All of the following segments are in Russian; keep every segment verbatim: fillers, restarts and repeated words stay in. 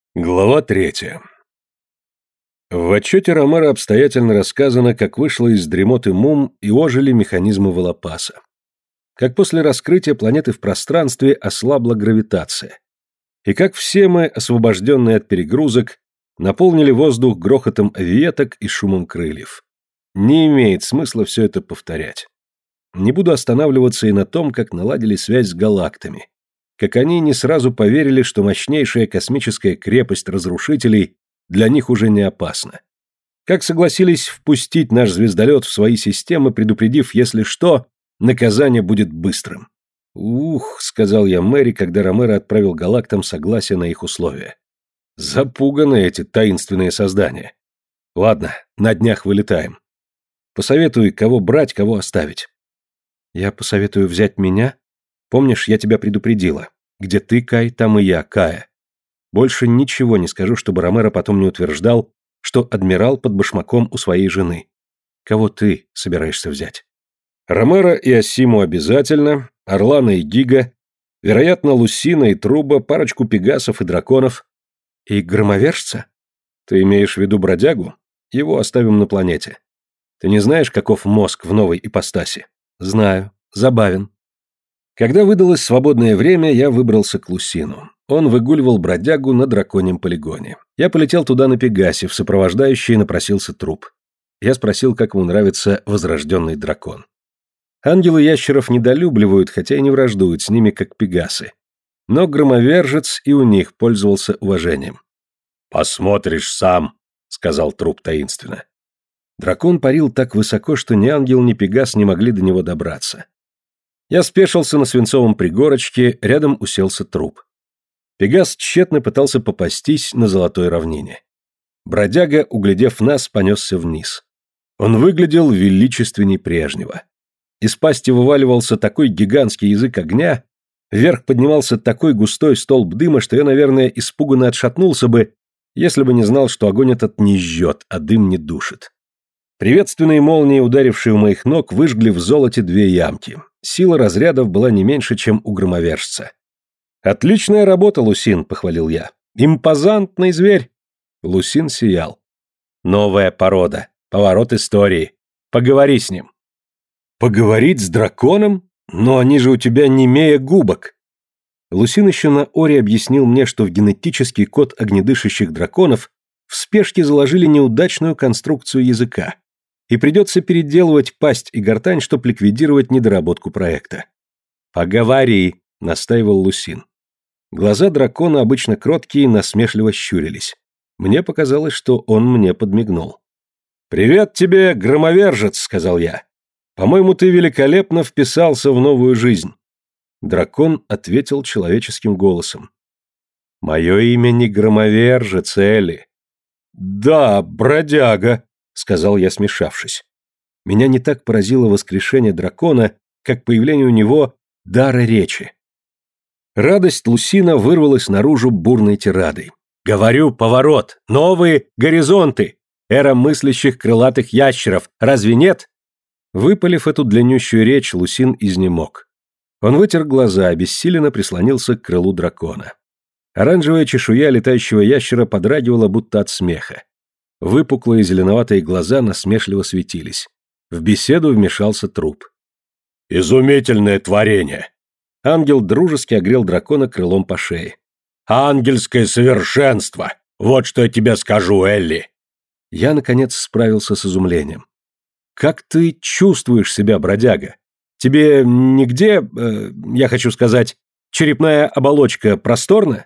Глава третья. В отчете Ромеро обстоятельно рассказано, как вышло из дремоты Мум и ожили механизмы Волопаса. Как после раскрытия планеты в пространстве ослабла гравитация. И как все мы, освобожденные от перегрузок, наполнили воздух грохотом авиеток и шумом крыльев. Не имеет смысла все это повторять. Не буду останавливаться и на том, как наладили связь с галактами. Как они не сразу поверили, что мощнейшая космическая крепость разрушителей для них уже не опасна. Как согласились впустить наш звездолет в свои системы, предупредив, если что, наказание будет быстрым. «Ух», — сказал я Мэри, когда Ромеро отправил галактам согласие на их условия. «Запуганы эти таинственные создания. Ладно, на днях вылетаем. Посоветуй, кого брать, кого оставить». «Я посоветую взять меня. Помнишь, я тебя предупредила. Где ты, Кай, там и я, Кая. Больше ничего не скажу, чтобы Ромеро потом не утверждал, что адмирал под башмаком у своей жены. Кого ты собираешься взять?» Ромеро и Асиму обязательно, Орлана и Гига, вероятно, Лусина и Труба, парочку пегасов и драконов. И громовержца? Ты имеешь в виду бродягу? Его оставим на планете. Ты не знаешь, каков мозг в новой ипостаси? Знаю. Забавен. Когда выдалось свободное время, я выбрался к Лусину. Он выгуливал бродягу на драконьем полигоне. Я полетел туда на Пегасе, в сопровождающий напросился Труп. Я спросил, как ему нравится возрожденный дракон. Ангелы ящеров недолюбливают, хотя и не враждуют с ними, как пегасы. Но громовержец и у них пользовался уважением. «Посмотришь сам», — сказал Труп таинственно. Дракон парил так высоко, что ни ангел, ни пегас не могли до него добраться. Я спешился на свинцовом пригорочке, рядом уселся Труп. Пегас тщетно пытался попастись на золотой равнине. Бродяга, углядев нас, понесся вниз. Он выглядел величественней прежнего. Из пасти вываливался такой гигантский язык огня, вверх поднимался такой густой столб дыма, что я, наверное, испуганно отшатнулся бы, если бы не знал, что огонь этот не жжет, а дым не душит. Приветственные молнии, ударившие у моих ног, выжгли в золоте две ямки. Сила разрядов была не меньше, чем у громовержца. «Отличная работа, Лусин», — похвалил я. «Импозантный зверь». Лусин сиял. «Новая порода. Поворот истории. Поговори с ним». «Поговорить с драконом? Но они же у тебя немея губок». Лусин еще на Оре объяснил мне, что в генетический код огнедышащих драконов в спешке заложили неудачную конструкцию языка, и придется переделывать пасть и гортань, чтобы ликвидировать недоработку проекта. «Поговори», — настаивал Лусин. Глаза дракона, обычно кроткие, насмешливо щурились. Мне показалось, что он мне подмигнул. «Привет тебе, громовержец», — сказал я. «По-моему, ты великолепно вписался в новую жизнь». Дракон ответил человеческим голосом. «Мое имя не громовержец, Элли». «Да, бродяга», — сказал я, смешавшись. Меня не так поразило воскрешение дракона, как появление у него дара речи. Радость Лусина вырвалась наружу бурной тирадой. «Говорю, поворот, новые горизонты, эра мыслящих крылатых ящеров, разве нет?» Выпалив эту длиннющую речь, Лусин изнемог. Он вытер глаза, обессиленно прислонился к крылу дракона. Оранжевая чешуя летающего ящера подрагивала, будто от смеха. Выпуклые зеленоватые глаза насмешливо светились. В беседу вмешался Труп. «Изумительное творение!» Ангел дружески огрел дракона крылом по шее. «Ангельское совершенство! Вот что я тебе скажу, Элли!» Я, наконец, справился с изумлением. «Как ты чувствуешь себя, бродяга? Тебе нигде, э, я хочу сказать, черепная оболочка просторна?»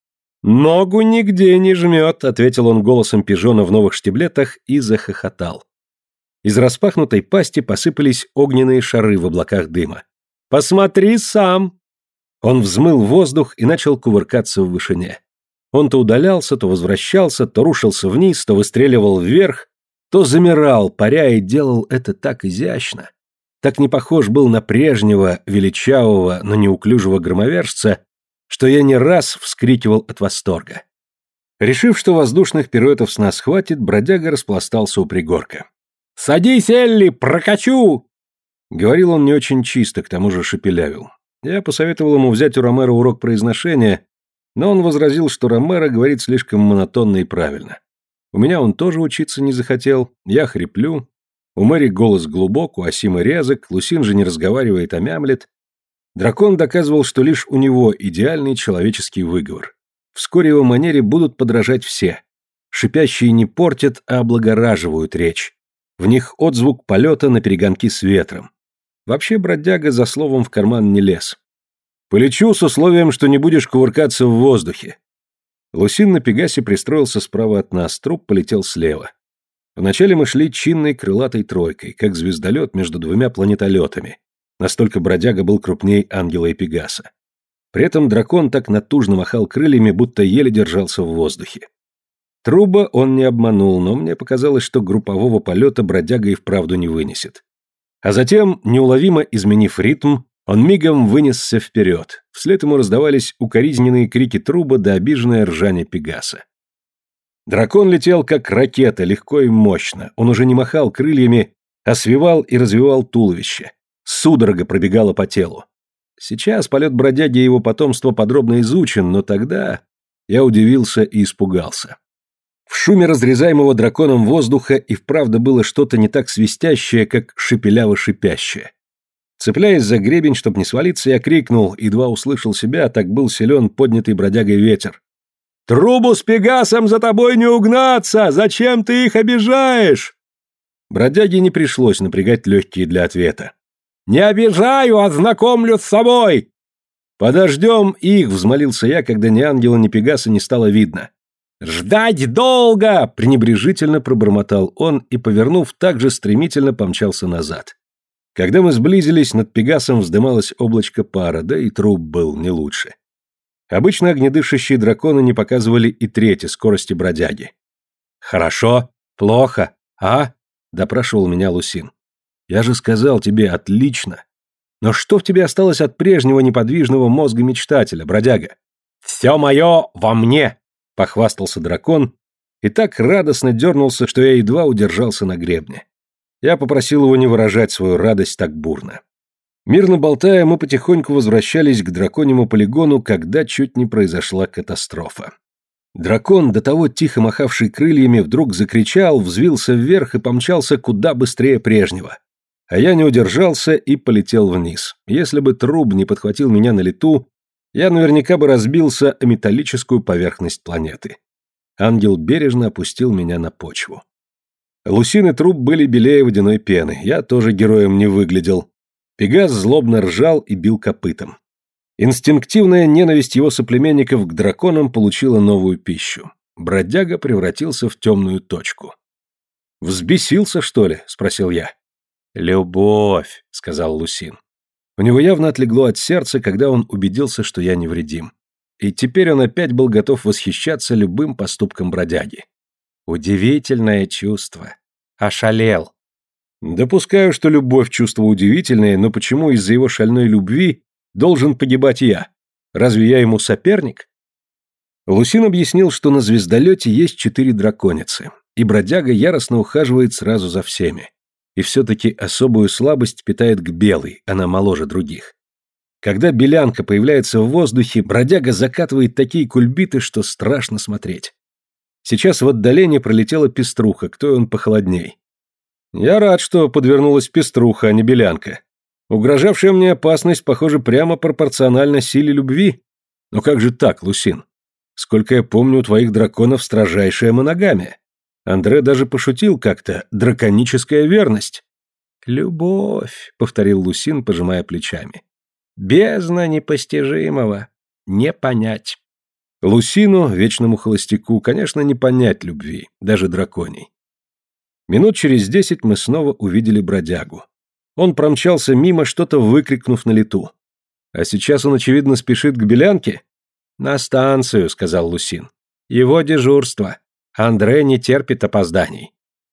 «Ногу нигде не жмет», — ответил он голосом пижона в новых штиблетах и захохотал. Из распахнутой пасти посыпались огненные шары в облаках дыма. «Посмотри сам!» Он взмыл воздух и начал кувыркаться в вышине. Он то удалялся, то возвращался, то рушился вниз, то выстреливал вверх, то замирал, паря, и делал это так изящно. Так не похож был на прежнего, величавого, но неуклюжего громовержца, что я не раз вскрикивал от восторга. Решив, что воздушных пируэтов с нас хватит, бродяга распластался у пригорка. «Садись, Элли, прокачу!» Говорил он не очень чисто, к тому же шепелявил. Я посоветовал ему взять у Ромеро урок произношения, Но он возразил, что Ромеро говорит слишком монотонно и правильно. У меня он тоже учиться не захотел, я хриплю, у Мэри голос глубок, у Асимы резок, Лусин же не разговаривает, а мямлет. Дракон доказывал, что лишь у него идеальный человеческий выговор. Вскоре его манере будут подражать все. Шипящие не портят, а облагораживают речь. В них отзвук полета на перегонки с ветром. Вообще бродяга за словом в карман не лез. «Полечу с условием, что не будешь кувыркаться в воздухе». Лусин на Пегасе пристроился справа от нас, труп полетел слева. Вначале мы шли чинной крылатой тройкой, как звездолет между двумя планетолетами. Настолько бродяга был крупней Ангела и Пегаса. При этом дракон так натужно махал крыльями, будто еле держался в воздухе. Труба он не обманул, но мне показалось, что группового полета бродяга и вправду не вынесет. А затем, неуловимо изменив ритм, он мигом вынесся вперед. Вслед ему раздавались укоризненные крики труба да обиженное ржание Пегаса. Дракон летел как ракета, легко и мощно. Он уже не махал крыльями, а свивал и развивал туловище. Судорога пробегала по телу. Сейчас полет бродяги и его потомства подробно изучен, но тогда я удивился и испугался. В шуме разрезаемого драконом воздуха и вправду было что-то не так свистящее, как шепеляво-шипящее. Цепляясь за гребень, чтобы не свалиться, я крикнул, едва услышал себя, так был силен поднятый бродягой ветер. «Трубу с Пегасом за тобой не угнаться! Зачем ты их обижаешь?» Бродяге не пришлось напрягать легкие для ответа. «Не обижаю, а знакомлю с собой!» «Подождем их!» — взмолился я, когда ни ангела, ни Пегаса не стало видно. «Ждать долго!» — пренебрежительно пробормотал он и, повернув, так же стремительно помчался назад. Когда мы сблизились, над Пегасом вздымалось облачко пара, да и труп был не лучше. Обычно огнедышащие драконы не показывали и трети скорости бродяги. «Хорошо? Плохо? А?» — допрашивал меня Лусин. «Я же сказал тебе, отлично. Но что в тебе осталось от прежнего неподвижного мозга мечтателя, бродяга?» «Все мое во мне!» — похвастался дракон и так радостно дернулся, что я едва удержался на гребне. Я попросил его не выражать свою радость так бурно. Мирно болтая, мы потихоньку возвращались к драконьему полигону, когда чуть не произошла катастрофа. Дракон, до того тихо махавший крыльями, вдруг закричал, взвился вверх и помчался куда быстрее прежнего. А я не удержался и полетел вниз. Если бы труб не подхватил меня на лету, я наверняка бы разбился о металлическую поверхность планеты. Ангел бережно опустил меня на почву. Лусин и труп были белее водяной пены, я тоже героем не выглядел. Пегас злобно ржал и бил копытом. Инстинктивная ненависть его соплеменников к драконам получила новую пищу. Бродяга превратился в темную точку. «Взбесился, что ли?» — спросил я. «Любовь», — сказал Лусин. У него явно отлегло от сердца, когда он убедился, что я невредим. И теперь он опять был готов восхищаться любым поступком бродяги. Удивительное чувство. Ошалел. Допускаю, что любовь чувство удивительное, но почему из-за его шальной любви должен погибать я? Разве я ему соперник? Лусин объяснил, что на звездолете есть четыре драконицы, и бродяга яростно ухаживает сразу за всеми. И все-таки особую слабость питает к белой, она моложе других. Когда белянка появляется в воздухе, бродяга закатывает такие кульбиты, что страшно смотреть. Сейчас в отдалении пролетела пеструха, кто он похолодней. Я рад, что подвернулась пеструха, а не белянка. Угрожавшая мне опасность, похоже, прямо пропорциональна силе любви. Но как же так, Лусин? Сколько я помню, у твоих драконов строжайшая моногамия. Андре даже пошутил как-то: драконическая верность. «Любовь», — повторил Лусин, пожимая плечами. «Бездна непостижимого. Не понять». Лусину, вечному холостяку, конечно, не понять любви, даже драконей. Минут через десять мы снова увидели бродягу. Он промчался мимо, что-то выкрикнув на лету. А сейчас он, очевидно, спешит к белянке? «На станцию», — сказал Лусин. «Его дежурство. Андре не терпит опозданий».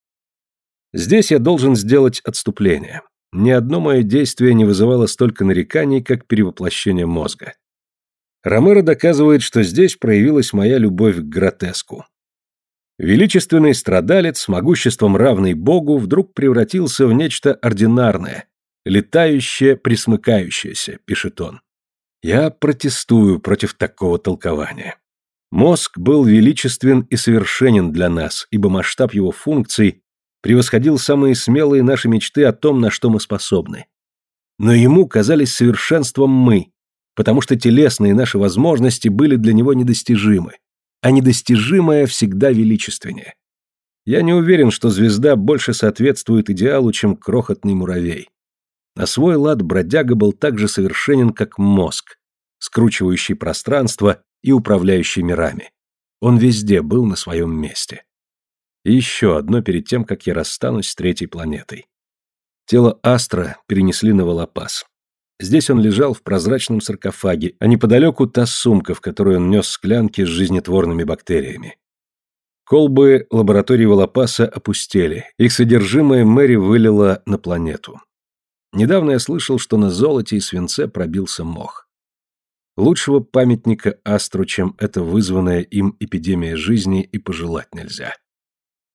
Здесь я должен сделать отступление. Ни одно мое действие не вызывало столько нареканий, как перевоплощение мозга. Ромеро доказывает, что здесь проявилась моя любовь к гротеску. Величественный страдалец с могуществом равный Богу вдруг превратился в нечто ординарное, летающее, присмыкающееся, пишет он. Я протестую против такого толкования. Мозг был величествен и совершенен для нас, ибо масштаб его функций превосходил самые смелые наши мечты о том, на что мы способны. Но ему казались совершенством мы, потому что телесные наши возможности были для него недостижимы, а недостижимое всегда величественнее. Я не уверен, что звезда больше соответствует идеалу, чем крохотный муравей. На свой лад бродяга был так же совершенен, как мозг, скручивающий пространство и управляющий мирами. Он везде был на своем месте. И еще одно перед тем, как я расстанусь с третьей планетой. Тело Астра перенесли на Волопас. Здесь он лежал в прозрачном саркофаге, а неподалеку та сумка, в которой он нес склянки с жизнетворными бактериями. Колбы лаборатории Волопаса опустели, их содержимое Мэри вылила на планету. Недавно я слышал, что на золоте и свинце пробился мох. Лучшего памятника Астру, чем эта вызванная им эпидемия жизни, и пожелать нельзя.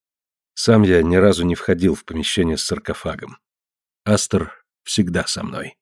Сам я ни разу не входил в помещение с саркофагом. Астр всегда со мной.